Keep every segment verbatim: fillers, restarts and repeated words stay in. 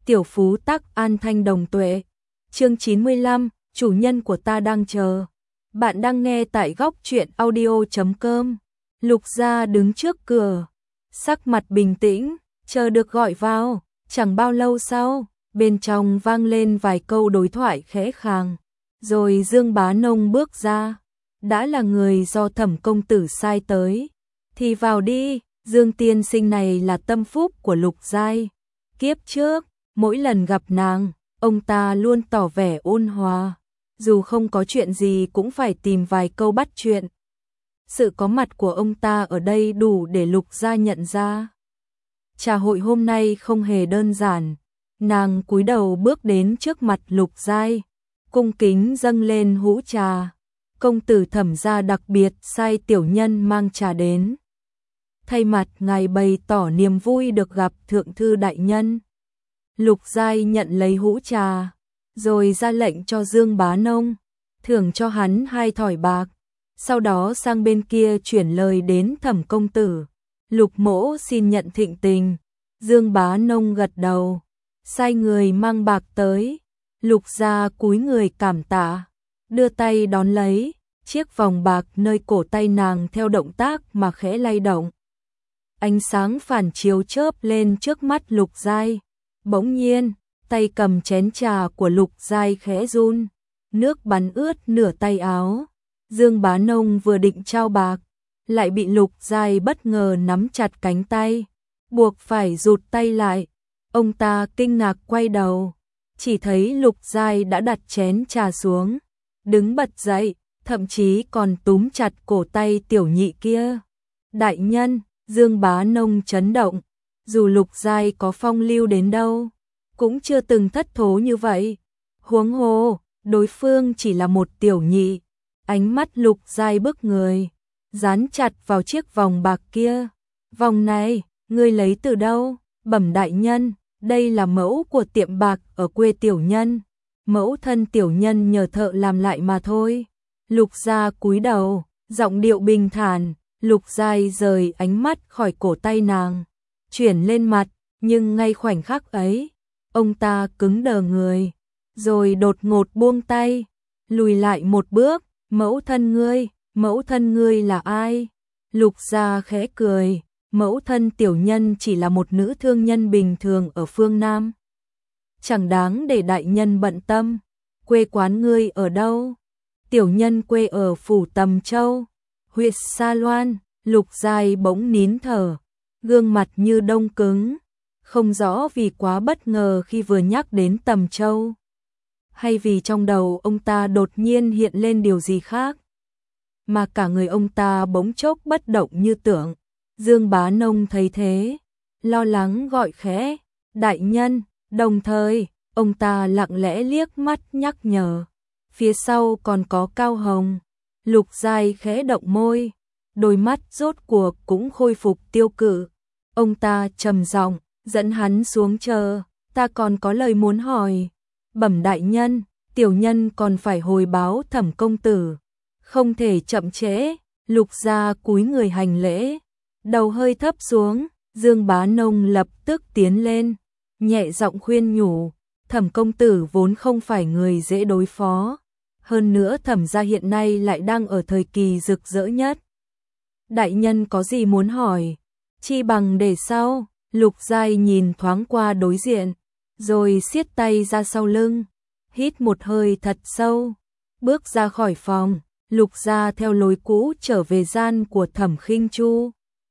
tiểu phú tắc an thanh đồng tuệ. Chương chín mươi lăm, chủ nhân của ta đang chờ. Bạn đang nghe tại góc truyện audio chấm com. Lục Gia đứng trước cửa, sắc mặt bình tĩnh, chờ được gọi vào. Chẳng bao lâu sau, bên trong vang lên vài câu đối thoại khẽ khàng. Rồi Dương Bá Nông bước ra, đã là người do Thẩm công tử sai tới. Thì vào đi, Dương tiên sinh này là tâm phúc của Lục Giai. Kiếp trước, mỗi lần gặp nàng, ông ta luôn tỏ vẻ ôn hòa, dù không có chuyện gì cũng phải tìm vài câu bắt chuyện. Sự có mặt của ông ta ở đây đủ để Lục Gia nhận ra. Trà hội hôm nay không hề đơn giản, nàng cúi đầu bước đến trước mặt Lục Giai, cung kính dâng lên hũ trà. Công tử Thẩm gia đặc biệt sai tiểu nhân mang trà đến. Thay mặt ngài bày tỏ niềm vui được gặp thượng thư đại nhân. Lục Giai nhận lấy hũ trà, rồi ra lệnh cho Dương Bá Nông, thưởng cho hắn hai thỏi bạc. Sau đó sang bên kia chuyển lời đến Thẩm công tử. Lục mỗ xin nhận thịnh tình. Dương Bá Nông gật đầu, sai người mang bạc tới. Lục Gia cúi người cảm tạ, đưa tay đón lấy. Chiếc vòng bạc nơi cổ tay nàng theo động tác mà khẽ lay động. Ánh sáng phản chiếu chớp lên trước mắt Lục Giai. Bỗng nhiên, tay cầm chén trà của Lục Giai khẽ run, nước bắn ướt nửa tay áo. Dương Bá Nông vừa định trao bạc, lại bị Lục Giai bất ngờ nắm chặt cánh tay, buộc phải rụt tay lại. Ông ta kinh ngạc quay đầu, chỉ thấy Lục Giai đã đặt chén trà xuống, đứng bật dậy, thậm chí còn túm chặt cổ tay tiểu nhị kia. Đại nhân, Dương Bá Nông chấn động, dù Lục Giai có phong lưu đến đâu, cũng chưa từng thất thố như vậy. Huống hồ, đối phương chỉ là một tiểu nhị. Ánh mắt Lục Giai bức người, dán chặt vào chiếc vòng bạc kia. Vòng này, ngươi lấy từ đâu? Bẩm đại nhân, đây là mẫu của tiệm bạc ở quê tiểu nhân. Mẫu thân tiểu nhân nhờ thợ làm lại mà thôi. Lục Gia cúi đầu, giọng điệu bình thản. Lục Giai rời ánh mắt khỏi cổ tay nàng, chuyển lên mặt, nhưng ngay khoảnh khắc ấy, ông ta cứng đờ người, rồi đột ngột buông tay, lùi lại một bước. Mẫu thân ngươi, mẫu thân ngươi là ai? Lục Gia khẽ cười, mẫu thân tiểu nhân chỉ là một nữ thương nhân bình thường ở phương Nam. Chẳng đáng để đại nhân bận tâm. Quê quán ngươi ở đâu? Tiểu nhân quê ở phủ Tầm Châu, huyện Sa Loan. Lục Giai bỗng nín thở, gương mặt như đông cứng, không rõ vì quá bất ngờ khi vừa nhắc đến Tầm Châu, hay vì trong đầu ông ta đột nhiên hiện lên điều gì khác, mà cả người ông ta bỗng chốc bất động như tưởng. Dương Bá Nông thấy thế, lo lắng gọi khẽ, đại nhân, đồng thời, ông ta lặng lẽ liếc mắt nhắc nhở, phía sau còn có Cao Hồng. Lục Giai khẽ động môi, đôi mắt rốt cuộc cũng khôi phục tiêu cự. Ông ta trầm giọng dẫn hắn xuống chờ, ta còn có lời muốn hỏi. Bẩm đại nhân, tiểu nhân còn phải hồi báo Thẩm công tử, không thể chậm trễ. Lục Gia cúi người hành lễ, đầu hơi thấp xuống. Dương Bá Nông lập tức tiến lên, nhẹ giọng khuyên nhủ, Thẩm công tử vốn không phải người dễ đối phó, hơn nữa Thẩm gia hiện nay lại đang ở thời kỳ rực rỡ nhất. Đại nhân có gì muốn hỏi, chi bằng để sau. Lục Giai nhìn thoáng qua đối diện, rồi siết tay ra sau lưng, hít một hơi thật sâu, bước ra khỏi phòng. Lục Gia theo lối cũ trở về gian của Thẩm Khinh Chu.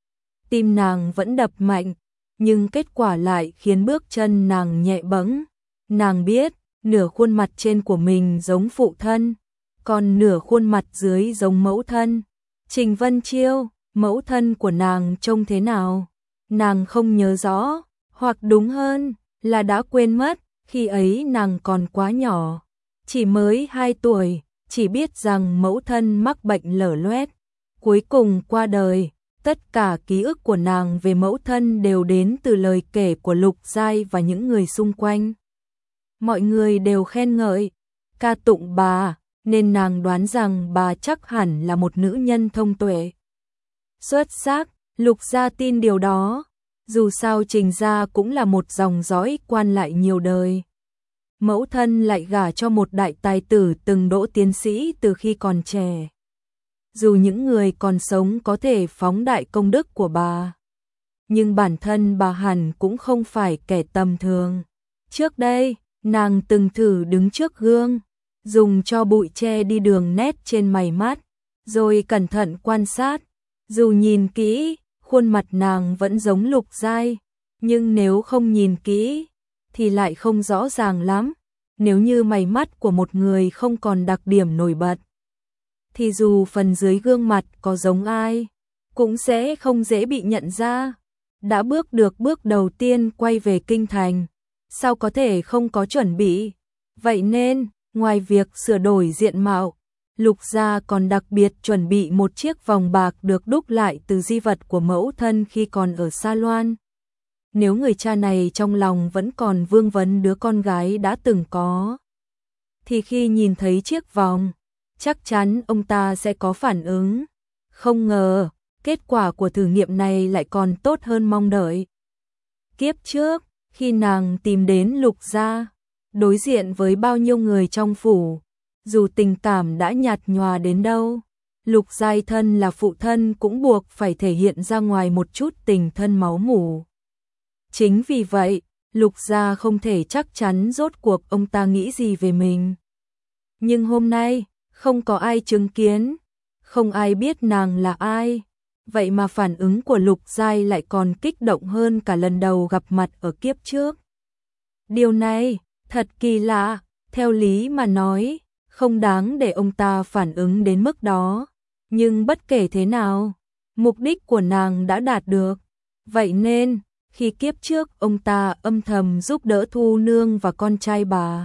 Tim nàng vẫn đập mạnh, nhưng kết quả lại khiến bước chân nàng nhẹ bẫng. Nàng biết, nửa khuôn mặt trên của mình giống phụ thân, còn nửa khuôn mặt dưới giống mẫu thân. Trình Vân Chiêu, mẫu thân của nàng trông thế nào? Nàng không nhớ rõ, hoặc đúng hơn là đã quên mất. Khi ấy nàng còn quá nhỏ, chỉ mới hai tuổi, chỉ biết rằng mẫu thân mắc bệnh lở loét, cuối cùng qua đời. Tất cả ký ức của nàng về mẫu thân đều đến từ lời kể của Lục Giai và những người xung quanh. Mọi người đều khen ngợi, ca tụng bà, nên nàng đoán rằng bà chắc hẳn là một nữ nhân thông tuệ, xuất sắc. Lục Gia tin điều đó, Dù sao Trình gia cũng là một dòng dõi quan lại nhiều đời. Mẫu thân lại gả cho một đại tài tử từng đỗ tiến sĩ từ khi còn trẻ. Dù những người còn sống có thể phóng đại công đức của bà, nhưng bản thân bà hẳn cũng không phải kẻ tầm thường. Trước đây, nàng từng thử đứng trước gương, dùng cho bụi che đi đường nét trên mày mắt, rồi cẩn thận quan sát. Dù nhìn kỹ, khuôn mặt nàng vẫn giống Lục Giai, nhưng nếu không nhìn kỹ, thì lại không rõ ràng lắm. Nếu như mày mắt của một người không còn đặc điểm nổi bật, thì dù phần dưới gương mặt có giống ai, cũng sẽ không dễ bị nhận ra. Đã bước được bước đầu tiên quay về kinh thành, sao có thể không có chuẩn bị. Vậy nên, ngoài việc sửa đổi diện mạo, Lục gia còn đặc biệt chuẩn bị một chiếc vòng bạc được đúc lại từ di vật của mẫu thân khi còn ở Sa Loan. Nếu người cha này trong lòng vẫn còn vương vấn đứa con gái đã từng có, thì khi nhìn thấy chiếc vòng, chắc chắn ông ta sẽ có phản ứng. Không ngờ, kết quả của thử nghiệm này lại còn tốt hơn mong đợi. Kiếp trước, khi nàng tìm đến Lục gia, đối diện với bao nhiêu người trong phủ, dù tình cảm đã nhạt nhòa đến đâu, Lục Giai thân là phụ thân cũng buộc phải thể hiện ra ngoài một chút tình thân máu mủ. Chính vì vậy, Lục gia không thể chắc chắn rốt cuộc ông ta nghĩ gì về mình. Nhưng hôm nay, không có ai chứng kiến, không ai biết nàng là ai. Vậy mà phản ứng của Lục Giai lại còn kích động hơn cả lần đầu gặp mặt ở kiếp trước. Điều này, thật kỳ lạ, theo lý mà nói, không đáng để ông ta phản ứng đến mức đó. Nhưng bất kể thế nào, mục đích của nàng đã đạt được. Vậy nên, khi kiếp trước ông ta âm thầm giúp đỡ Thu Nương và con trai bà,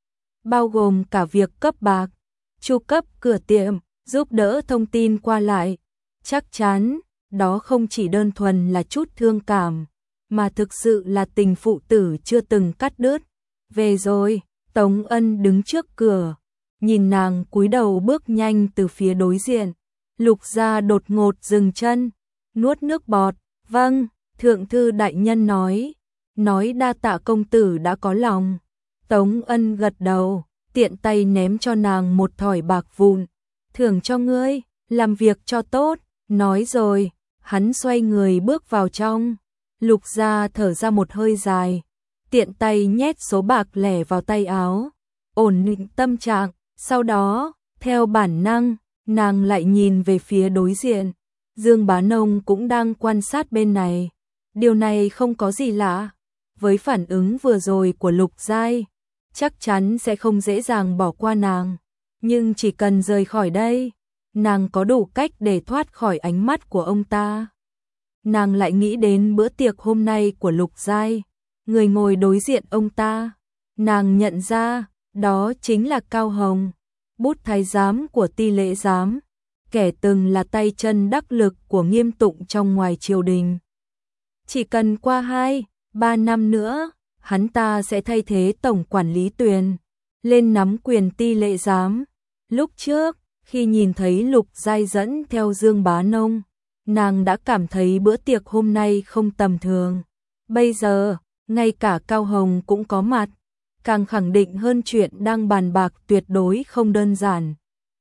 bao gồm cả việc cấp bạc, chu cấp cửa tiệm, giúp đỡ thông tin qua lại, chắc chắn, đó không chỉ đơn thuần là chút thương cảm, mà thực sự là tình phụ tử chưa từng cắt đứt. Về rồi, Tống Ân đứng trước cửa, nhìn nàng cúi đầu bước nhanh từ phía đối diện. Lục gia đột ngột dừng chân, nuốt nước bọt. Vâng, thượng thư đại nhân nói, nói đa tạ công tử đã có lòng. Tống Ân gật đầu, tiện tay ném cho nàng một thỏi bạc vụn. Thưởng cho ngươi, làm việc cho tốt. Nói rồi, hắn xoay người bước vào trong. Lục gia thở ra một hơi dài, tiện tay nhét số bạc lẻ vào tay áo, ổn định tâm trạng. Sau đó, theo bản năng, nàng lại nhìn về phía đối diện. Dương Bá Nông cũng đang quan sát bên này. Điều này không có gì lạ. Với phản ứng vừa rồi của Lục Giai, chắc chắn sẽ không dễ dàng bỏ qua nàng. Nhưng chỉ cần rời khỏi đây, nàng có đủ cách để thoát khỏi ánh mắt của ông ta. Nàng lại nghĩ đến bữa tiệc hôm nay của Lục Giai, người ngồi đối diện ông ta. Nàng nhận ra, đó chính là Cao Hồng, bút thái giám của Ti Lễ giám, kẻ từng là tay chân đắc lực của Nghiêm Tụng trong ngoài triều đình. Chỉ cần qua hai, ba năm nữa, hắn ta sẽ thay thế tổng quản lý Tuyền, lên nắm quyền Ti Lễ giám. Lúc trước, khi nhìn thấy Lục Giai dẫn theo Dương Bá Nông, nàng đã cảm thấy bữa tiệc hôm nay không tầm thường. Bây giờ, ngay cả Cao Hồng cũng có mặt, càng khẳng định hơn chuyện đang bàn bạc tuyệt đối không đơn giản.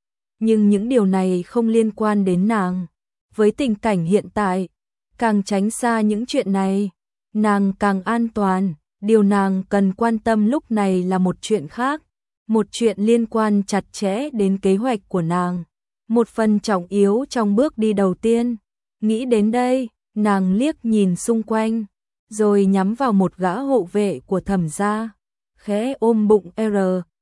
Nhưng những điều này không liên quan đến nàng. Với tình cảnh hiện tại, càng tránh xa những chuyện này, nàng càng an toàn. Điều nàng cần quan tâm lúc này là một chuyện khác, một chuyện liên quan chặt chẽ đến kế hoạch của nàng, một phần trọng yếu trong bước đi đầu tiên. Nghĩ đến đây, nàng liếc nhìn xung quanh, rồi nhắm vào một gã hộ vệ của Thẩm gia, khẽ ôm bụng R,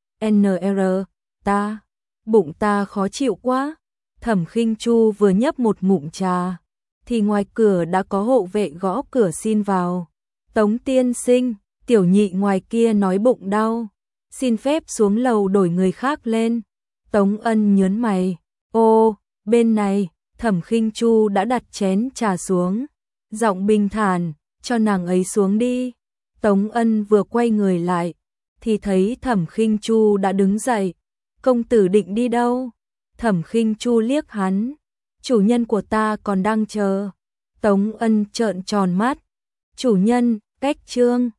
N R, ta, bụng ta khó chịu quá. Thẩm Khinh Chu vừa nhấp một ngụm trà, thì ngoài cửa đã có hộ vệ gõ cửa xin vào. Tống tiên sinh, tiểu nhị ngoài kia nói bụng đau, xin phép xuống lầu đổi người khác lên. Tống Ân nhớn mày, ô, bên này. Thẩm Khinh Chu đã đặt chén trà xuống, giọng bình thản, cho nàng ấy xuống đi. Tống Ân vừa quay người lại, thì thấy Thẩm Khinh Chu đã đứng dậy. Công tử định đi đâu? Thẩm Khinh Chu liếc hắn, chủ nhân của ta còn đang chờ. Tống Ân trợn tròn mắt, Chủ nhân, cách chương